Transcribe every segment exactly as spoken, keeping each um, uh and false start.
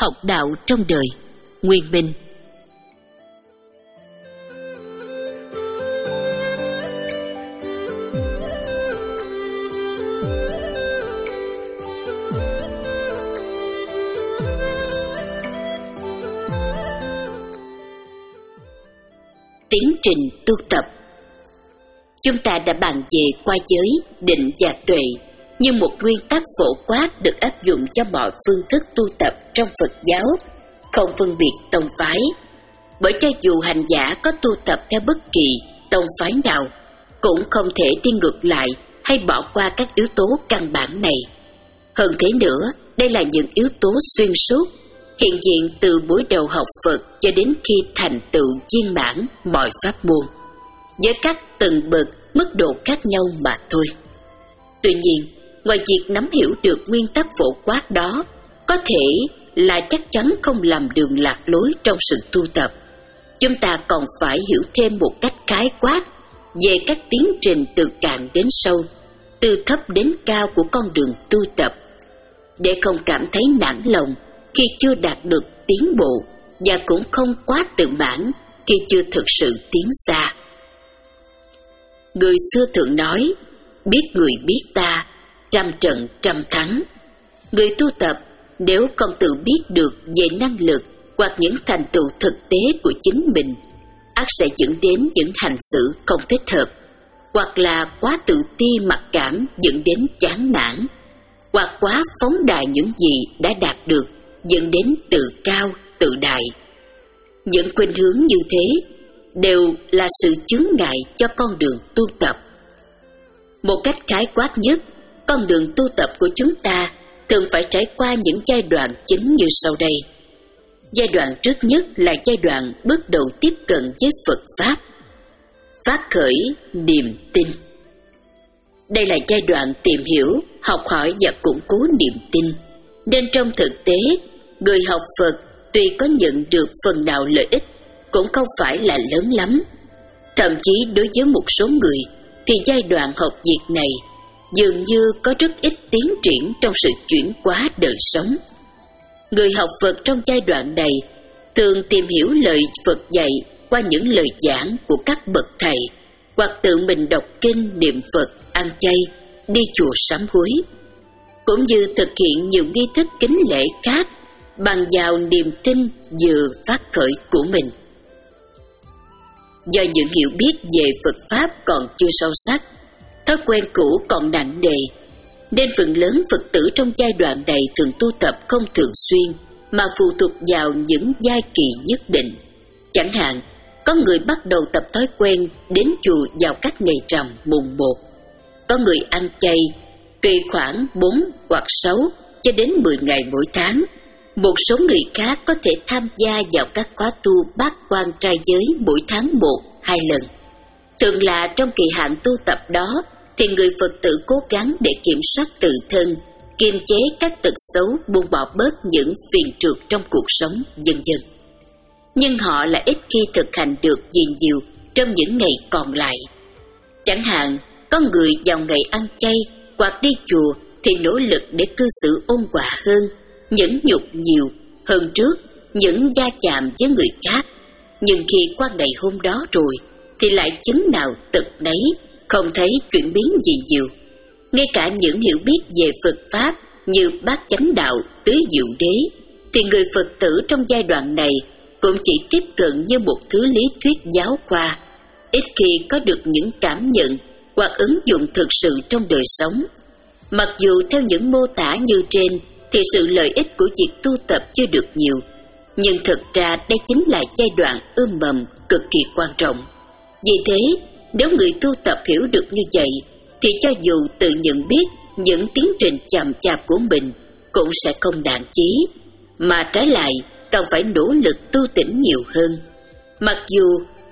học đạo trong đời. Nguyên Minh. Tiến trình tu tập. Chúng ta đã bàn về qua giới, định và tuệ như một nguyên tắc phổ quát được áp dụng cho mọi phương thức tu tập trong Phật giáo, không phân biệt tông phái. Bởi cho dù hành giả có tu tập theo bất kỳ tông phái nào, cũng không thể đi ngược lại hay bỏ qua các yếu tố căn bản này. Hơn thế nữa, đây là những yếu tố xuyên suốt, hiện diện từ buổi đầu học Phật cho đến khi thành tựu viên mãn mọi pháp môn, với các tầng bậc, mức độ khác nhau mà thôi. Tuy nhiên, ngoài việc nắm hiểu được nguyên tắc phổ quát đó, có thể là chắc chắn không làm đường lạc lối trong sự tu tập. Chúng ta còn phải hiểu thêm một cách khái quát về các tiến trình từ cạn đến sâu, từ thấp đến cao của con đường tu tập, để không cảm thấy nản lòng khi chưa đạt được tiến bộ và cũng không quá tự mãn khi chưa thực sự tiến xa. Người xưa thường nói, biết người biết ta, trăm trận trăm thắng. Người tu tập nếu không tự biết được về năng lực hoặc những thành tựu thực tế của chính mình, ắt sẽ dẫn đến những hành xử không thích hợp, hoặc là quá tự ti mặc cảm dẫn đến chán nản, hoặc quá phóng đại những gì đã đạt được dẫn đến tự cao, tự đại. Những khuynh hướng như thế đều là sự chướng ngại cho con đường tu tập. Một cách khái quát nhất, con đường tu tập của chúng ta thường phải trải qua những giai đoạn chính như sau đây. Giai đoạn trước nhất là giai đoạn bước đầu tiếp cận với Phật Pháp, phát khởi niềm tin. Đây là giai đoạn tìm hiểu, học hỏi và củng cố niềm tin, nên trong thực tế, người học Phật tuy có nhận được phần nào lợi ích cũng không phải là lớn lắm. Thậm chí đối với một số người thì giai đoạn học việc này dường như có rất ít tiến triển trong sự chuyển hóa đời sống. Người học Phật trong giai đoạn này thường tìm hiểu lời Phật dạy qua những lời giảng của các bậc thầy, hoặc tự mình đọc kinh, niệm Phật, ăn chay, đi chùa sám hối, cũng như thực hiện nhiều nghi thức kính lễ khác bằng vào niềm tin vừa phát khởi của mình. Do những hiểu biết về Phật Pháp còn chưa sâu sắc, thói quen cũ còn nặng nề, nên phần lớn Phật tử trong giai đoạn này thường tu tập không thường xuyên mà phụ thuộc vào những giai kỳ nhất định. Chẳng hạn, có người bắt đầu tập thói quen đến chùa vào các ngày rằm mùng một, có người ăn chay tùy khoảng bốn hoặc sáu cho đến mười ngày mỗi tháng. Một số người khác có thể tham gia vào các khóa tu bát quan trai giới mỗi tháng một, hai lần. Thường là trong kỳ hạn tu tập đó thì người Phật tử cố gắng để kiểm soát tự thân, kiềm chế các tật xấu, buông bỏ bớt những phiền trượt trong cuộc sống, vân vân. Nhưng họ lại ít khi thực hành được gì nhiều trong những ngày còn lại. Chẳng hạn, có người vào ngày ăn chay hoặc đi chùa thì nỗ lực để cư xử ôn hòa hơn, nhẫn nhục nhiều hơn trước, những va chạm với người khác. Nhưng khi qua ngày hôm đó rồi thì lại chứng nào tật nấy, không thấy chuyển biến gì nhiều. Ngay cả những hiểu biết về Phật Pháp như bát chánh đạo, tứ diệu đế, thì người Phật tử trong giai đoạn này cũng chỉ tiếp cận như một thứ lý thuyết giáo khoa, ít khi có được những cảm nhận hoặc ứng dụng thực sự trong đời sống. Mặc dù theo những mô tả như trên thì sự lợi ích của việc tu tập chưa được nhiều, nhưng thực ra đây chính là giai đoạn ươm mầm cực kỳ quan trọng. Vì thế, nếu người tu tập hiểu được như vậy, thì cho dù tự nhận biết những tiến trình chậm chạp của mình cũng sẽ không nản chí, mà trái lại cần phải nỗ lực tu tỉnh nhiều hơn. Mặc dù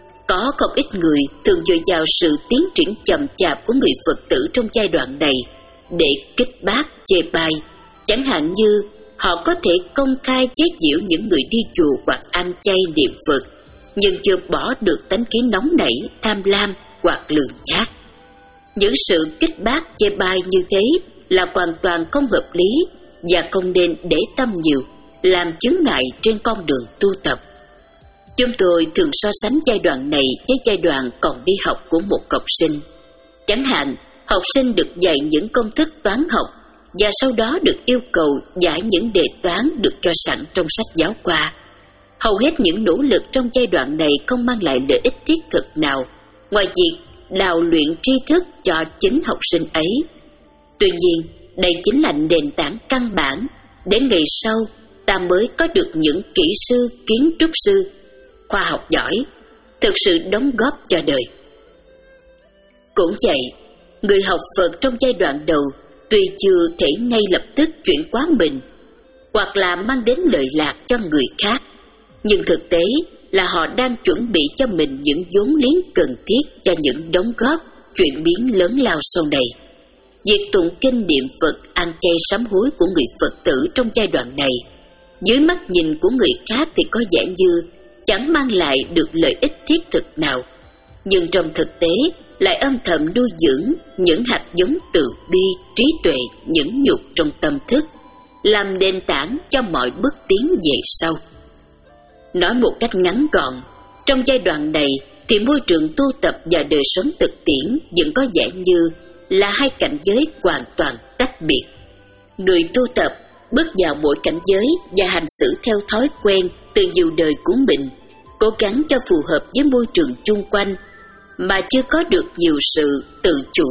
có không ít người thường dựa vào sự tiến triển chậm chạp của người Phật tử trong giai đoạn này để kích bác, chê bai, chẳng hạn như họ có thể công khai chế giễu những người đi chùa hoặc ăn chay niệm Phật, nhưng chưa bỏ được tánh khí nóng nảy, tham lam hoặc lường nhát. Những sự kích bác chê bai như thế là hoàn toàn không hợp lý và không nên để tâm nhiều, làm chướng ngại trên con đường tu tập. Chúng tôi thường so sánh giai đoạn này với giai đoạn còn đi học của một học sinh. Chẳng hạn, học sinh được dạy những công thức toán học và sau đó được yêu cầu giải những đề toán được cho sẵn trong sách giáo khoa. Hầu hết những nỗ lực trong giai đoạn này không mang lại lợi ích thiết thực nào, ngoài việc đào luyện tri thức cho chính học sinh ấy. Tuy nhiên, đây chính là nền tảng căn bản để ngày sau ta mới có được những kỹ sư, kiến trúc sư, khoa học giỏi, thực sự đóng góp cho đời. Cũng vậy, người học Phật trong giai đoạn đầu tuy chưa thể ngay lập tức chuyển hóa mình hoặc là mang đến lợi lạc cho người khác, nhưng thực tế là họ đang chuẩn bị cho mình những vốn liếng cần thiết cho những đóng góp, chuyển biến lớn lao sau này. Việc tụng kinh niệm Phật, ăn chay sám hối của người Phật tử trong giai đoạn này, dưới mắt nhìn của người khác thì có vẻ như chẳng mang lại được lợi ích thiết thực nào, nhưng trong thực tế lại âm thầm nuôi dưỡng những hạt giống từ bi, trí tuệ, nhẫn nhục trong tâm thức, làm nền tảng cho mọi bước tiến về sau. Nói một cách ngắn gọn, trong giai đoạn này thì môi trường tu tập và đời sống thực tiễn vẫn có vẻ như là hai cảnh giới hoàn toàn tách biệt. Người tu tập bước vào mỗi cảnh giới và hành xử theo thói quen từ nhiều đời của mình, cố gắng cho phù hợp với môi trường chung quanh mà chưa có được nhiều sự tự chủ.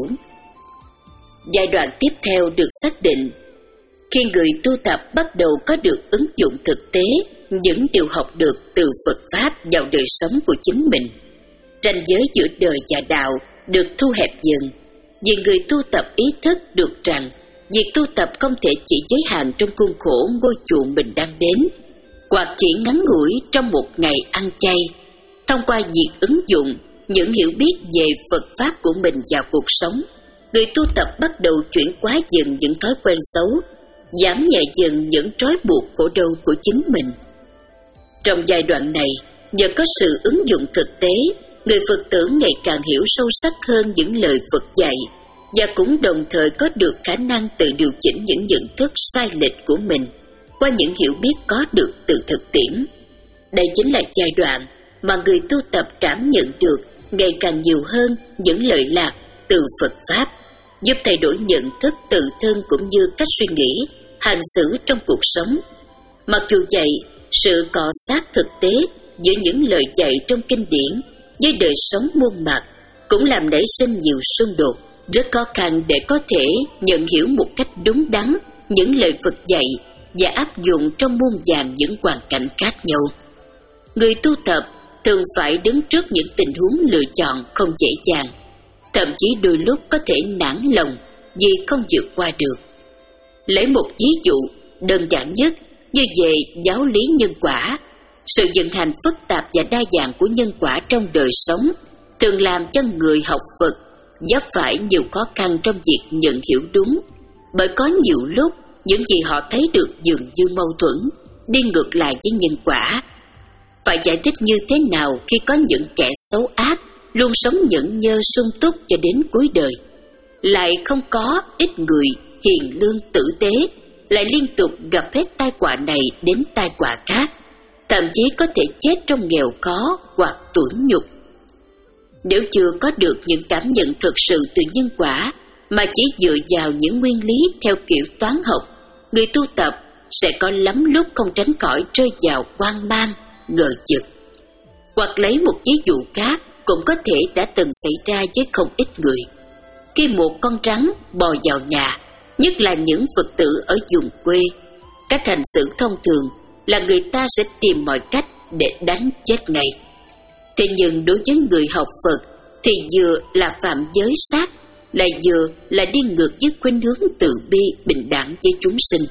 Giai đoạn tiếp theo được xác định khi người tu tập bắt đầu có được ứng dụng thực tế những điều học được từ Phật Pháp vào đời sống của chính mình. Ranh giới giữa đời và đạo được thu hẹp dần, vì người tu tập ý thức được rằng việc tu tập không thể chỉ giới hạn trong khuôn khổ ngôi chùa mình đang đến, hoặc chỉ ngắn ngủi trong một ngày ăn chay. Thông qua việc ứng dụng những hiểu biết về Phật Pháp của mình vào cuộc sống, người tu tập bắt đầu chuyển hóa dần những thói quen xấu, giảm nhẹ dần những trói buộc khổ đau của chính mình. Trong giai đoạn này, nhờ có sự ứng dụng thực tế, người Phật tử ngày càng hiểu sâu sắc hơn những lời Phật dạy và cũng đồng thời có được khả năng tự điều chỉnh những nhận thức sai lệch của mình qua những hiểu biết có được từ thực tiễn. Đây chính là giai đoạn mà người tu tập cảm nhận được ngày càng nhiều hơn những lợi lạc từ Phật Pháp, giúp thay đổi nhận thức tự thân cũng như cách suy nghĩ, hành xử trong cuộc sống. Mặc dù vậy, sự cọ sát thực tế giữa những lời dạy trong kinh điển với đời sống muôn mặt cũng làm nảy sinh nhiều xung đột, rất khó khăn để có thể nhận hiểu một cách đúng đắn những lời Phật dạy và áp dụng trong muôn vàn những hoàn cảnh khác nhau. Người tu tập thường phải đứng trước những tình huống lựa chọn không dễ dàng, thậm chí đôi lúc có thể nản lòng vì không vượt qua được. Lấy một ví dụ đơn giản nhất như về giáo lý nhân quả, sự vận hành phức tạp và đa dạng của nhân quả trong đời sống thường làm cho người học Phật vấp phải nhiều khó khăn trong việc nhận hiểu đúng, bởi có nhiều lúc những gì họ thấy được dường như mâu thuẫn, đi ngược lại với nhân quả. Phải giải thích như thế nào khi có những kẻ xấu ác luôn sống nhẫn nhơ sung túc cho đến cuối đời, lại không có ít người hiền lương tử tế lại liên tục gặp hết tai họa này đến tai họa khác, thậm chí có thể chết trong nghèo khó hoặc tủi nhục. Nếu chưa có được những cảm nhận thực sự từ nhân quả mà chỉ dựa vào những nguyên lý theo kiểu toán học, người tu tập sẽ có lắm lúc không tránh khỏi rơi vào hoang mang, ngờ vực. Hoặc lấy một ví dụ khác cũng có thể đã từng xảy ra với không ít người. Khi một con rắn bò vào nhà, nhất là những Phật tử ở vùng quê, cách hành xử thông thường là người ta sẽ tìm mọi cách để đánh chết ngay. Thế nhưng đối với người học Phật thì vừa là phạm giới sát, lại vừa là đi ngược với khuynh hướng từ bi bình đẳng với chúng sinh.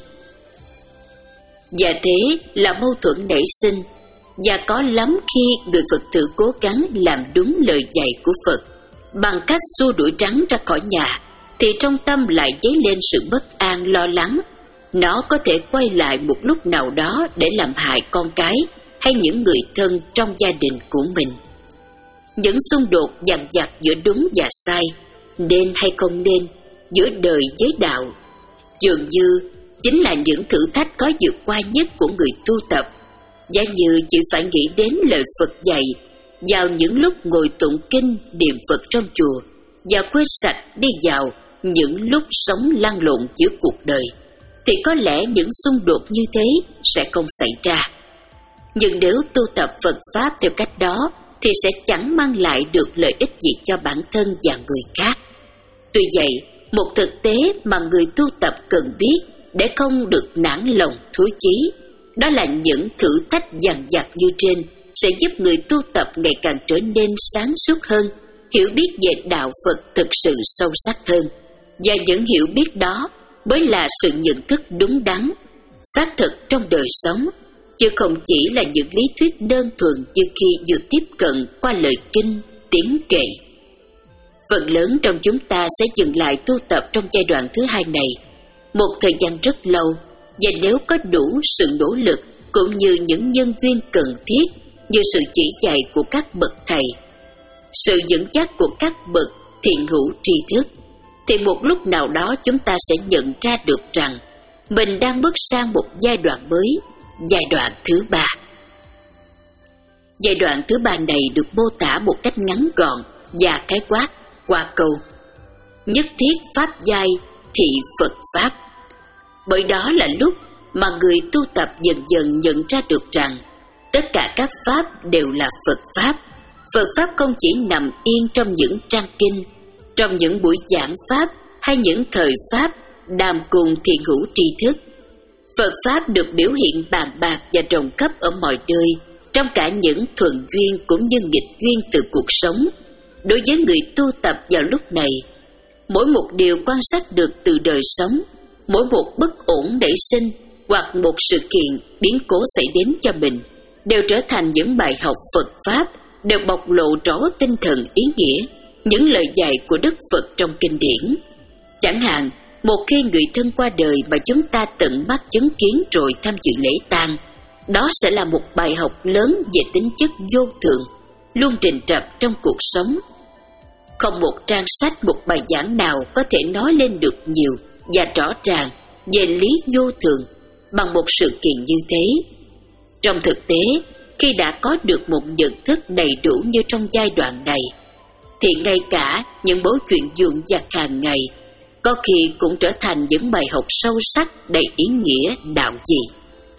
Và thế là mâu thuẫn nảy sinh, và có lắm khi người Phật tử cố gắng làm đúng lời dạy của Phật bằng cách xua đuổi rắn ra khỏi nhà, thì trong tâm lại dấy lên sự bất an lo lắng. Nó có thể quay lại một lúc nào đó để làm hại con cái hay những người thân trong gia đình của mình. Những xung đột dằn vặt giữa đúng và sai, nên hay không nên, giữa đời với đạo, dường như chính là những thử thách khó vượt qua nhất của người tu tập. Giả như chỉ phải nghĩ đến lời Phật dạy vào những lúc ngồi tụng kinh niệm Phật trong chùa và quên sạch đi vào những lúc sống lăn lộn giữa cuộc đời, thì có lẽ những xung đột như thế sẽ không xảy ra. Nhưng nếu tu tập Phật Pháp theo cách đó thì sẽ chẳng mang lại được lợi ích gì cho bản thân và người khác. Tuy vậy, một thực tế mà người tu tập cần biết để không được nản lòng thối chí, đó là những thử thách dằn vặt như trên sẽ giúp người tu tập ngày càng trở nên sáng suốt hơn, hiểu biết về đạo Phật thực sự sâu sắc hơn. Và những hiểu biết đó mới là sự nhận thức đúng đắn, xác thực trong đời sống, chứ không chỉ là những lý thuyết đơn thuần như khi vừa tiếp cận qua lời kinh, tiếng kệ. Phần lớn trong chúng ta sẽ dừng lại tu tập trong giai đoạn thứ hai này một thời gian rất lâu, và nếu có đủ sự nỗ lực cũng như những nhân duyên cần thiết như sự chỉ dạy của các bậc thầy, sự dẫn dắt của các bậc thiện hữu tri thức, thì một lúc nào đó chúng ta sẽ nhận ra được rằng mình đang bước sang một giai đoạn mới, giai đoạn thứ ba. Giai đoạn thứ ba này được mô tả một cách ngắn gọn và khái quát qua câu: nhất thiết pháp giai thị Phật Pháp. Bởi đó là lúc mà người tu tập dần dần nhận ra được rằng tất cả các Pháp đều là Phật Pháp. Phật Pháp không chỉ nằm yên trong những trang kinh, trong những buổi giảng Pháp hay những thời Pháp đàm cùng thiện hữu tri thức. Phật Pháp được biểu hiện bàn bạc và rộng khắp ở mọi nơi, trong cả những thuận duyên cũng như nghịch duyên từ cuộc sống. Đối với người tu tập vào lúc này, mỗi một điều quan sát được từ đời sống, mỗi một bất ổn nảy sinh hoặc một sự kiện biến cố xảy đến cho mình đều trở thành những bài học Phật Pháp, đều bộc lộ rõ tinh thần ý nghĩa, những lời dạy của Đức Phật trong kinh điển. Chẳng hạn, một khi người thân qua đời mà chúng ta tận mắt chứng kiến rồi tham dự lễ tang, đó sẽ là một bài học lớn về tính chất vô thường, luôn rình rập trong cuộc sống. Không một trang sách, một bài giảng nào có thể nói lên được nhiều và rõ ràng về lý vô thường bằng một sự kiện như thế. Trong thực tế, khi đã có được một nhận thức đầy đủ như trong giai đoạn này, thì ngay cả những mối chuyện vụn vặt hàng ngày có khi cũng trở thành những bài học sâu sắc đầy ý nghĩa đạo gì.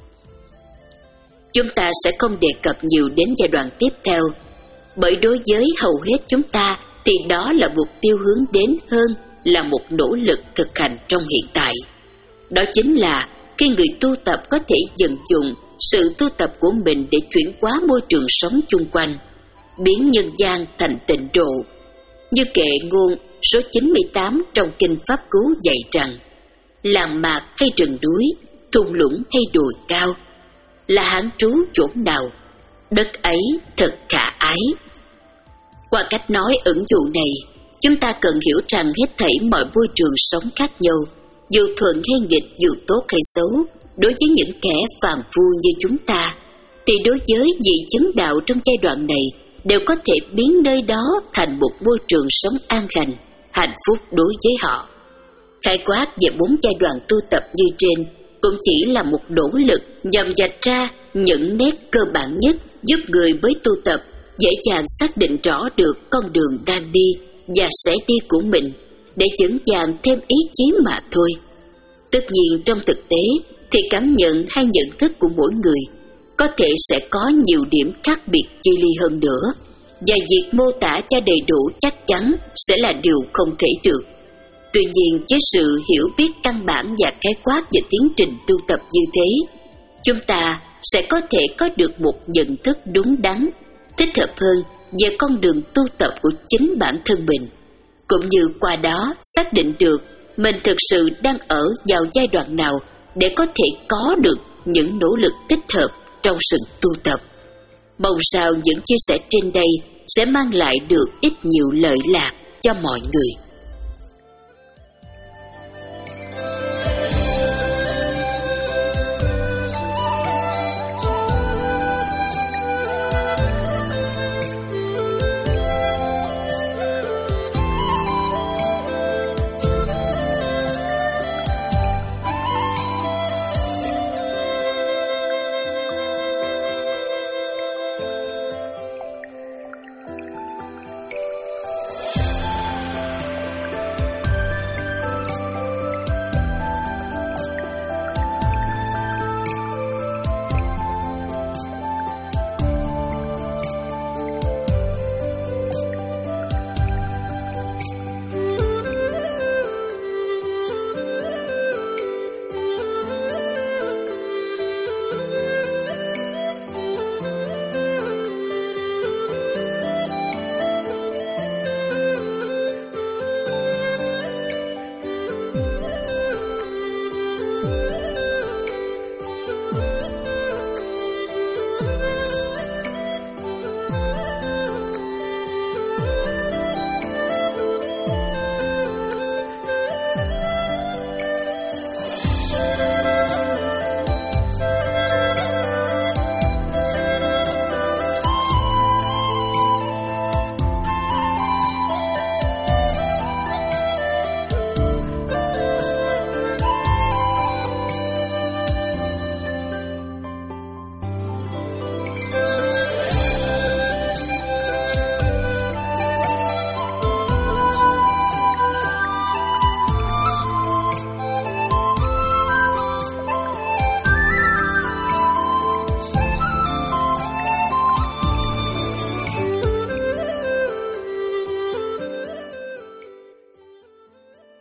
Chúng ta sẽ không đề cập nhiều đến giai đoạn tiếp theo, bởi đối với hầu hết chúng ta thì đó là mục tiêu hướng đến hơn là một nỗ lực thực hành trong hiện tại. Đó chính là khi người tu tập có thể vận dụng sự tu tập của mình để chuyển hóa môi trường sống chung quanh, biến nhân gian thành tịnh độ. Như kệ ngôn số chín mươi tám trong Kinh Pháp Cú dạy rằng: làng mạc hay rừng núi, thung lũng hay đồi cao, là hán trú chỗ nào, đất ấy thật khả ái. Qua cách nói ẩn dụ này, chúng ta cần hiểu rằng hết thảy mọi môi trường sống khác nhau, dù thuận hay nghịch, dù tốt hay xấu, đối với những kẻ phàm phu như chúng ta, thì đối với vị chứng đạo trong giai đoạn này đều có thể biến nơi đó thành một môi trường sống an lành, hạnh phúc đối với họ. Khái quát về bốn giai đoạn tu tập như trên cũng chỉ là một nỗ lực nhằm vạch ra những nét cơ bản nhất giúp người mới tu tập dễ dàng xác định rõ được con đường đang đi và sẽ đi của mình, để vững vàng thêm ý chí mà thôi. Tất nhiên trong thực tế thì cảm nhận hay nhận thức của mỗi người có thể sẽ có nhiều điểm khác biệt chi ly hơn nữa, và việc mô tả cho đầy đủ chắc chắn sẽ là điều không thể được. Tuy nhiên, với sự hiểu biết căn bản và khái quát về tiến trình tu tập như thế, chúng ta sẽ có thể có được một nhận thức đúng đắn, thích hợp hơn về con đường tu tập của chính bản thân mình, cũng như qua đó xác định được mình thực sự đang ở vào giai đoạn nào để có thể có được những nỗ lực thích hợp trong sự tu tập. Mong sao những chia sẻ trên đây sẽ mang lại được ít nhiều lợi lạc cho mọi người.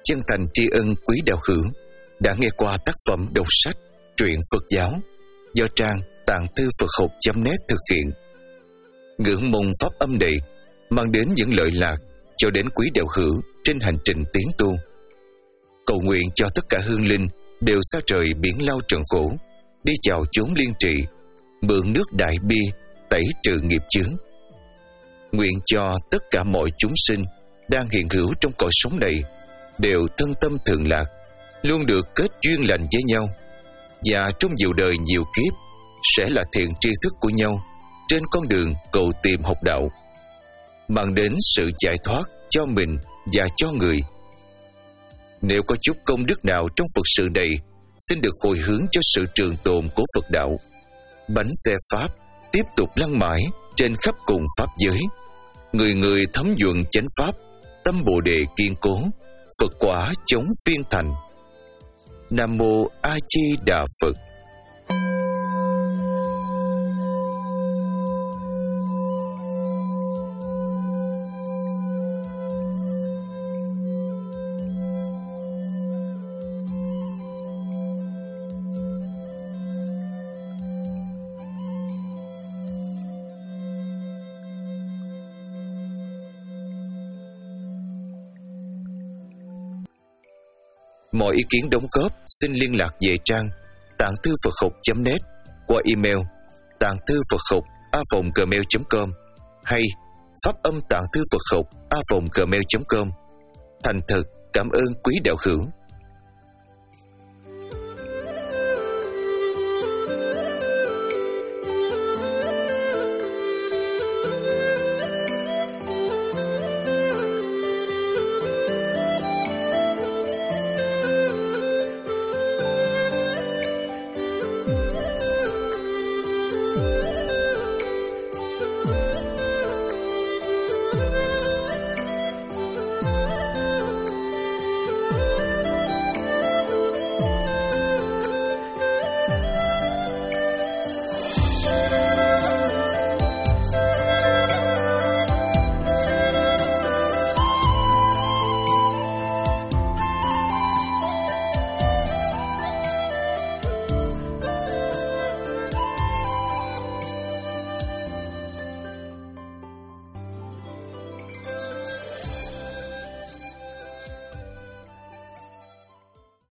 chân thành tri ân quý đạo hữu đã nghe qua tác phẩm đọc sách truyện Phật giáo do trang tạng thư Phật học chấm net thực hiện. Ngưỡng mong pháp âm này mang đến những lợi lạc cho đến quý đạo hữu trên hành trình tiến tu. Cầu nguyện cho tất cả hương linh đều xa trời biển lao trần khổ, đi chào chốn liên trị, mượn nước đại bi tẩy trừ nghiệp chướng. Nguyện cho tất cả mọi chúng sinh đang hiện hữu trong cõi sống này đều thân tâm thường lạc, luôn được kết duyên lành với nhau, và trong nhiều đời nhiều kiếp sẽ là thiện tri thức của nhau trên con đường cầu tìm học đạo, mang đến sự giải thoát cho mình và cho người. Nếu có chút công đức nào trong Phật sự này, xin được hồi hướng cho sự trường tồn của Phật đạo. Bánh xe Pháp tiếp tục lăn mãi trên khắp cùng Pháp giới, người người thấm nhuận chánh Pháp, tâm Bồ Đề kiên cố, Phật quả chống phiên thành. Nam Mô A Di Đà Phật. Mọi ý kiến đóng góp xin liên lạc về trang tạng thư Phật học chấm net qua email tạng thư Phật học a vòng gmail chấm com hay pháp âm tạng thư Phật học a vòng gmail chấm com. Thành thật cảm ơn quý đạo hữu.